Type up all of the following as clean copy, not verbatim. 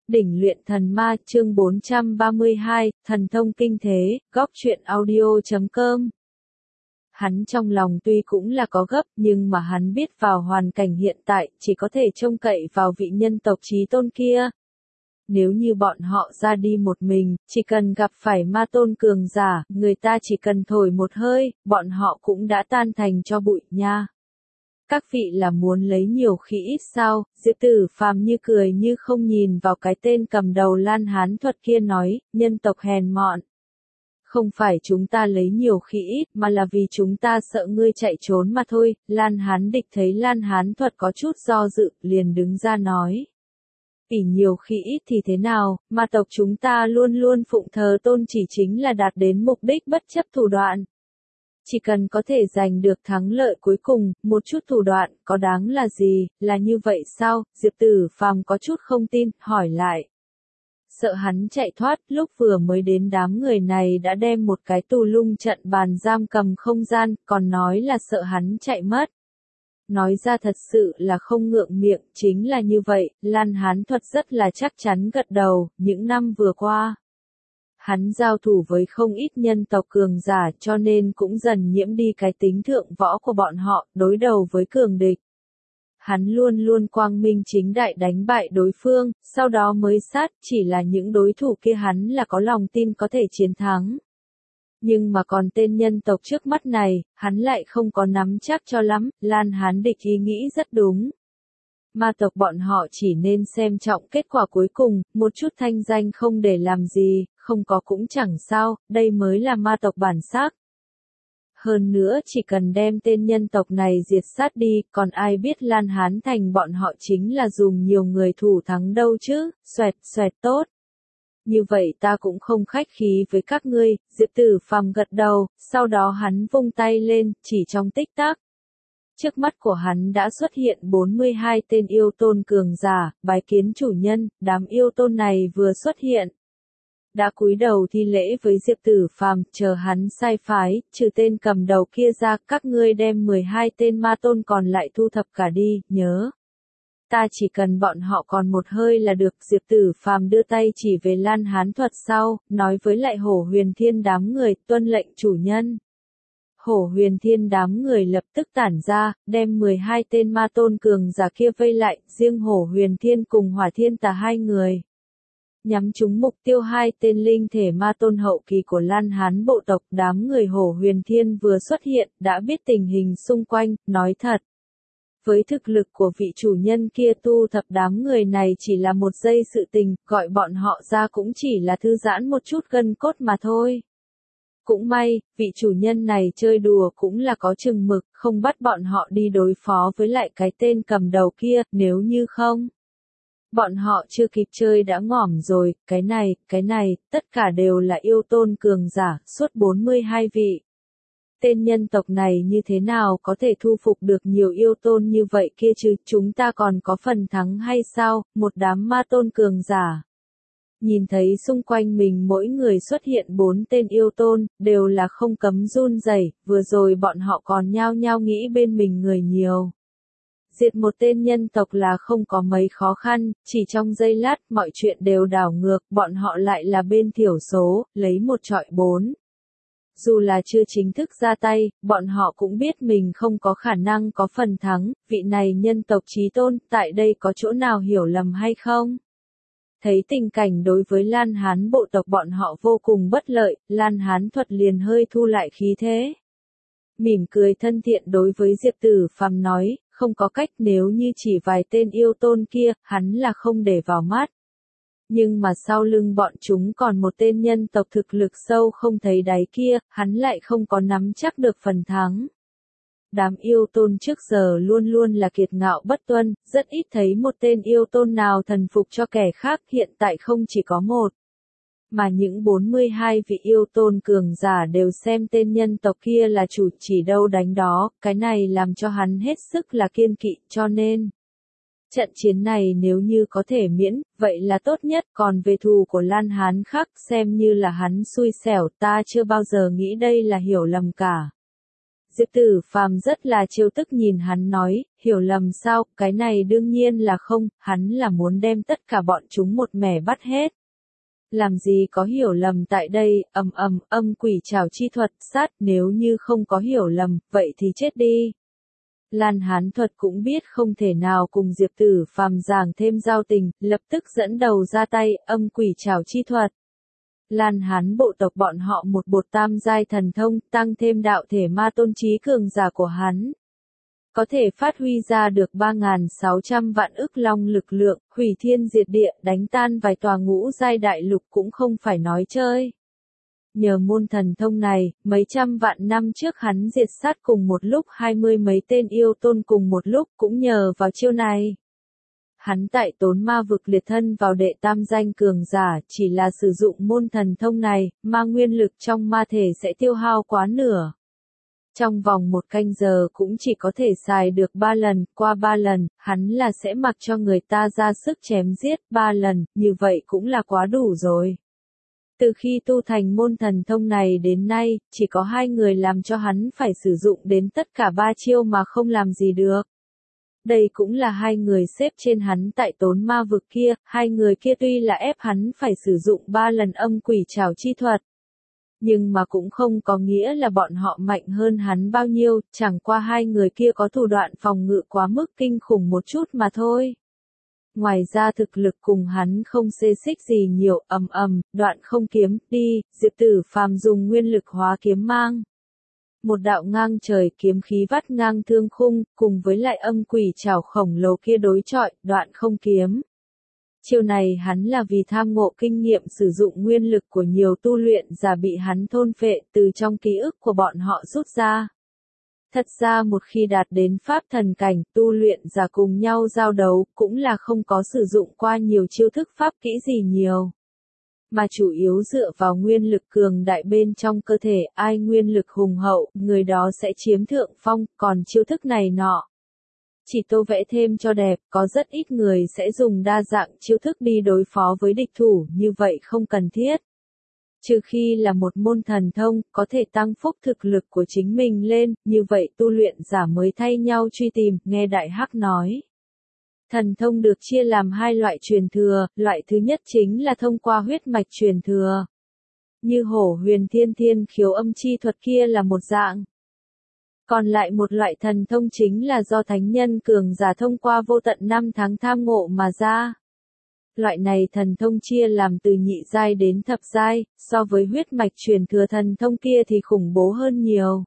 Đỉnh luyện thần ma chương 432, thần thông kinh thế, góc truyện audio.com. Hắn trong lòng tuy cũng là có gấp nhưng mà hắn biết vào hoàn cảnh hiện tại chỉ có thể trông cậy vào vị nhân tộc chí tôn kia. Nếu như bọn họ ra đi một mình, chỉ cần gặp phải ma tôn cường giả, người ta chỉ cần thổi một hơi, bọn họ cũng đã tan thành cho bụi nha. Các vị là muốn lấy nhiều khi ít sao? Diệp Tử Phàm như cười như không nhìn vào cái tên cầm đầu Lan Hán Thuật kia nói, nhân tộc hèn mọn. Không phải chúng ta lấy nhiều khi ít mà là vì chúng ta sợ ngươi chạy trốn mà thôi. Lan Hán Địch thấy Lan Hán Thuật có chút do dự, liền đứng ra nói. Vì nhiều khi ít thì thế nào, mà tộc chúng ta luôn luôn phụng thờ tôn chỉ chính là đạt đến mục đích bất chấp thủ đoạn. Chỉ cần có thể giành được thắng lợi cuối cùng, một chút thủ đoạn, có đáng là gì, là như vậy sao? Diệp Tử Phàm có chút không tin, hỏi lại. Sợ hắn chạy thoát, lúc vừa mới đến đám người này đã đem một cái tù lung trận bàn giam cầm không gian, còn nói là sợ hắn chạy mất. Nói ra thật sự là không ngượng miệng, chính là như vậy, Lan Hán Thuật rất là chắc chắn gật đầu, những năm vừa qua. Hắn giao thủ với không ít nhân tộc cường giả cho nên cũng dần nhiễm đi cái tính thượng võ của bọn họ, đối đầu với cường địch. Hắn luôn luôn quang minh chính đại đánh bại đối phương, sau đó mới sát, chỉ là những đối thủ kia hắn là có lòng tin có thể chiến thắng. Nhưng mà còn tên nhân tộc trước mắt này, hắn lại không có nắm chắc cho lắm, Lan Hán Địch ý nghĩ rất đúng. Ma tộc bọn họ chỉ nên xem trọng kết quả cuối cùng, một chút thanh danh không để làm gì, không có cũng chẳng sao, đây mới là ma tộc bản sắc. Hơn nữa chỉ cần đem tên nhân tộc này diệt sát đi, còn ai biết Lan Hán Thành bọn họ chính là dùng nhiều người thủ thắng đâu chứ, xoẹt xoẹt tốt. Như vậy ta cũng không khách khí với các ngươi, Diệp Tử Phàm gật đầu, sau đó hắn vung tay lên, chỉ trong tích tắc. Trước mắt của hắn đã xuất hiện 42 tên yêu tôn cường giả, bái kiến chủ nhân, đám yêu tôn này vừa xuất hiện. Đã cúi đầu thi lễ với Diệp Tử Phàm, chờ hắn sai phái, trừ tên cầm đầu kia ra, các ngươi đem 12 tên ma tôn còn lại thu thập cả đi, nhớ. Ta chỉ cần bọn họ còn một hơi là được. Diệp Tử Phàm đưa tay chỉ về Lan Hán Thuật sau, nói với lại Hổ Huyền Thiên đám người, tuân lệnh chủ nhân. Hổ Huyền Thiên đám người lập tức tản ra, đem 12 tên ma tôn cường giả kia vây lại, riêng Hổ Huyền Thiên cùng Hỏa Thiên Tà hai người. Nhắm trúng mục tiêu hai tên linh thể ma tôn hậu kỳ của Lan Hán bộ tộc, đám người Hổ Huyền Thiên vừa xuất hiện, đã biết tình hình xung quanh, nói thật. Với thực lực của vị chủ nhân kia tu thập đám người này chỉ là một giây sự tình, gọi bọn họ ra cũng chỉ là thư giãn một chút gân cốt mà thôi. Cũng may, vị chủ nhân này chơi đùa cũng là có chừng mực, không bắt bọn họ đi đối phó với lại cái tên cầm đầu kia, nếu như không. Bọn họ chưa kịp chơi đã ngỏm rồi, cái này, tất cả đều là yêu tôn cường giả, suốt 42 vị. Tên nhân tộc này như thế nào có thể thu phục được nhiều yêu tôn như vậy kia chứ, chúng ta còn có phần thắng hay sao, một đám ma tôn cường giả. Nhìn thấy xung quanh mình mỗi người xuất hiện 4 tên yêu tôn, đều là không cấm run rẩy, vừa rồi bọn họ còn nhao nhao nghĩ bên mình người nhiều. Diệt một tên nhân tộc là không có mấy khó khăn, chỉ trong giây lát mọi chuyện đều đảo ngược, bọn họ lại là bên thiểu số, lấy một trọi 4. Dù là chưa chính thức ra tay, bọn họ cũng biết mình không có khả năng có phần thắng, vị này nhân tộc chí tôn, tại đây có chỗ nào hiểu lầm hay không? Thấy tình cảnh đối với Lan Hán bộ tộc bọn họ vô cùng bất lợi, Lan Hán Thuật liền hơi thu lại khí thế. Mỉm cười thân thiện đối với Diệp Tử Phàm nói, không có cách, nếu như chỉ vài tên yêu tôn kia, hắn là không để vào mắt. Nhưng mà sau lưng bọn chúng còn một tên nhân tộc thực lực sâu không thấy đáy kia, hắn lại không có nắm chắc được phần thắng. Đám yêu tôn trước giờ luôn luôn là kiệt ngạo bất tuân, rất ít thấy một tên yêu tôn nào thần phục cho kẻ khác, hiện tại không chỉ có một. Mà những 42 vị yêu tôn cường giả đều xem tên nhân tộc kia là chủ chỉ đâu đánh đó, cái này làm cho hắn hết sức là kiên kỵ, cho nên. Trận chiến này nếu như có thể miễn, vậy là tốt nhất, còn về thù của Lan Hán khác xem như là hắn xui xẻo, ta chưa bao giờ nghĩ đây là hiểu lầm cả. Diệp Tử Phàm rất là trêu tức nhìn hắn nói, hiểu lầm sao, cái này đương nhiên là không, hắn là muốn đem tất cả bọn chúng một mẻ bắt hết. Làm gì có hiểu lầm tại đây, âm quỷ trảo chi thuật sát, nếu như không có hiểu lầm, vậy thì chết đi. Lan Hán Thuật cũng biết không thể nào cùng Diệp Tử Phàm giảng thêm giao tình, lập tức dẫn đầu ra tay, âm quỷ trảo chi thuật. Lan Hán bộ tộc bọn họ một bột tam giai thần thông, tăng thêm đạo thể ma tôn trí cường giả của hắn. Có thể phát huy ra được 3.600 vạn ức long lực lượng, hủy thiên diệt địa, đánh tan vài tòa ngũ giai đại lục cũng không phải nói chơi. Nhờ môn thần thông này, mấy trăm vạn năm trước hắn diệt sát cùng một lúc 20 mấy tên yêu tôn cùng một lúc cũng nhờ vào chiêu này. Hắn tại Tốn Ma vực liệt thân vào đệ tam danh cường giả, chỉ là sử dụng môn thần thông này, ma nguyên lực trong ma thể sẽ tiêu hao quá nửa. Trong vòng 1 canh giờ cũng chỉ có thể xài được 3 lần, qua 3 lần, hắn là sẽ mặc cho người ta ra sức chém giết 3 lần, như vậy cũng là quá đủ rồi. Từ khi tu thành môn thần thông này đến nay, chỉ có 2 người làm cho hắn phải sử dụng đến tất cả 3 chiêu mà không làm gì được. Đây cũng là 2 người xếp trên hắn tại Tốn Ma vực kia, 2 người kia tuy là ép hắn phải sử dụng 3 lần âm quỷ trảo chi thuật. Nhưng mà cũng không có nghĩa là bọn họ mạnh hơn hắn bao nhiêu, chẳng qua 2 người kia có thủ đoạn phòng ngự quá mức kinh khủng một chút mà thôi. Ngoài ra thực lực cùng hắn không xê xích gì nhiều, đoạn không kiếm, đi, Diệp Tử Phàm dùng nguyên lực hóa kiếm mang. Một đạo ngang trời kiếm khí vắt ngang thương khung, cùng với lại âm quỷ trảo khổng lồ kia đối chọi, đoạn không kiếm. Chiêu này hắn là vì tham ngộ kinh nghiệm sử dụng nguyên lực của nhiều tu luyện giả bị hắn thôn phệ từ trong ký ức của bọn họ rút ra. Thật ra một khi đạt đến pháp thần cảnh, tu luyện giả cùng nhau giao đấu, cũng là không có sử dụng qua nhiều chiêu thức pháp kỹ gì nhiều. Mà chủ yếu dựa vào nguyên lực cường đại bên trong cơ thể, ai nguyên lực hùng hậu, người đó sẽ chiếm thượng phong, còn chiêu thức này nọ. Chỉ tô vẽ thêm cho đẹp, có rất ít người sẽ dùng đa dạng chiêu thức đi đối phó với địch thủ, như vậy không cần thiết. Trừ khi là một môn thần thông, có thể tăng phúc thực lực của chính mình lên, như vậy tu luyện giả mới thay nhau truy tìm, nghe Đại Hắc nói. Thần thông được chia làm 2 loại truyền thừa, loại thứ nhất chính là thông qua huyết mạch truyền thừa. Như Hổ Huyền Thiên Thiên khiếu âm chi thuật kia là một dạng. Còn lại một loại thần thông chính là do thánh nhân cường giả thông qua vô tận năm tháng tham ngộ mà ra. Loại này thần thông chia làm từ nhị giai đến thập giai, so với huyết mạch truyền thừa thần thông kia thì khủng bố hơn nhiều.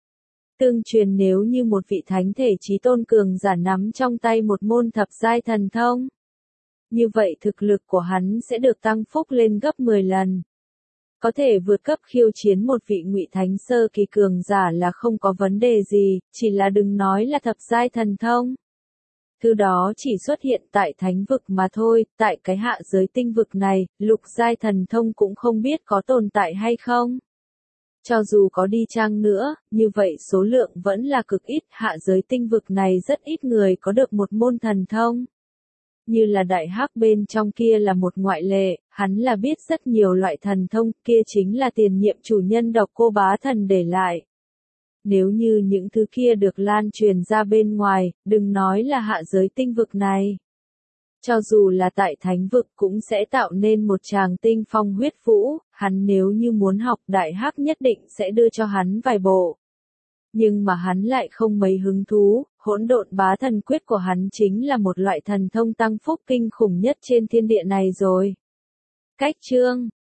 Tương truyền nếu như một vị thánh thể chí tôn cường giả nắm trong tay một môn thập giai thần thông, như vậy thực lực của hắn sẽ được tăng phúc lên gấp 10 lần. Có thể vượt cấp khiêu chiến một vị ngụy thánh sơ kỳ cường giả là không có vấn đề gì, chỉ là đừng nói là thập giai thần thông. Thứ đó chỉ xuất hiện tại thánh vực mà thôi, tại cái hạ giới tinh vực này, lục giai thần thông cũng không biết có tồn tại hay không. Cho dù có đi chăng nữa, như vậy số lượng vẫn là cực ít, hạ giới tinh vực này rất ít người có được một môn thần thông. Như là Đại Hắc bên trong kia là một ngoại lệ, hắn là biết rất nhiều loại thần thông, kia chính là tiền nhiệm chủ nhân Độc Cô Bá Thần để lại. Nếu như những thứ kia được lan truyền ra bên ngoài, đừng nói là hạ giới tinh vực này. Cho dù là tại thánh vực cũng sẽ tạo nên một tràng tinh phong huyết vũ, hắn nếu như muốn học Đại Hắc nhất định sẽ đưa cho hắn vài bộ. Nhưng mà hắn lại không mấy hứng thú, Hỗn Độn Bá Thần Quyết của hắn chính là một loại thần thông tăng phúc kinh khủng nhất trên thiên địa này rồi. Cách chương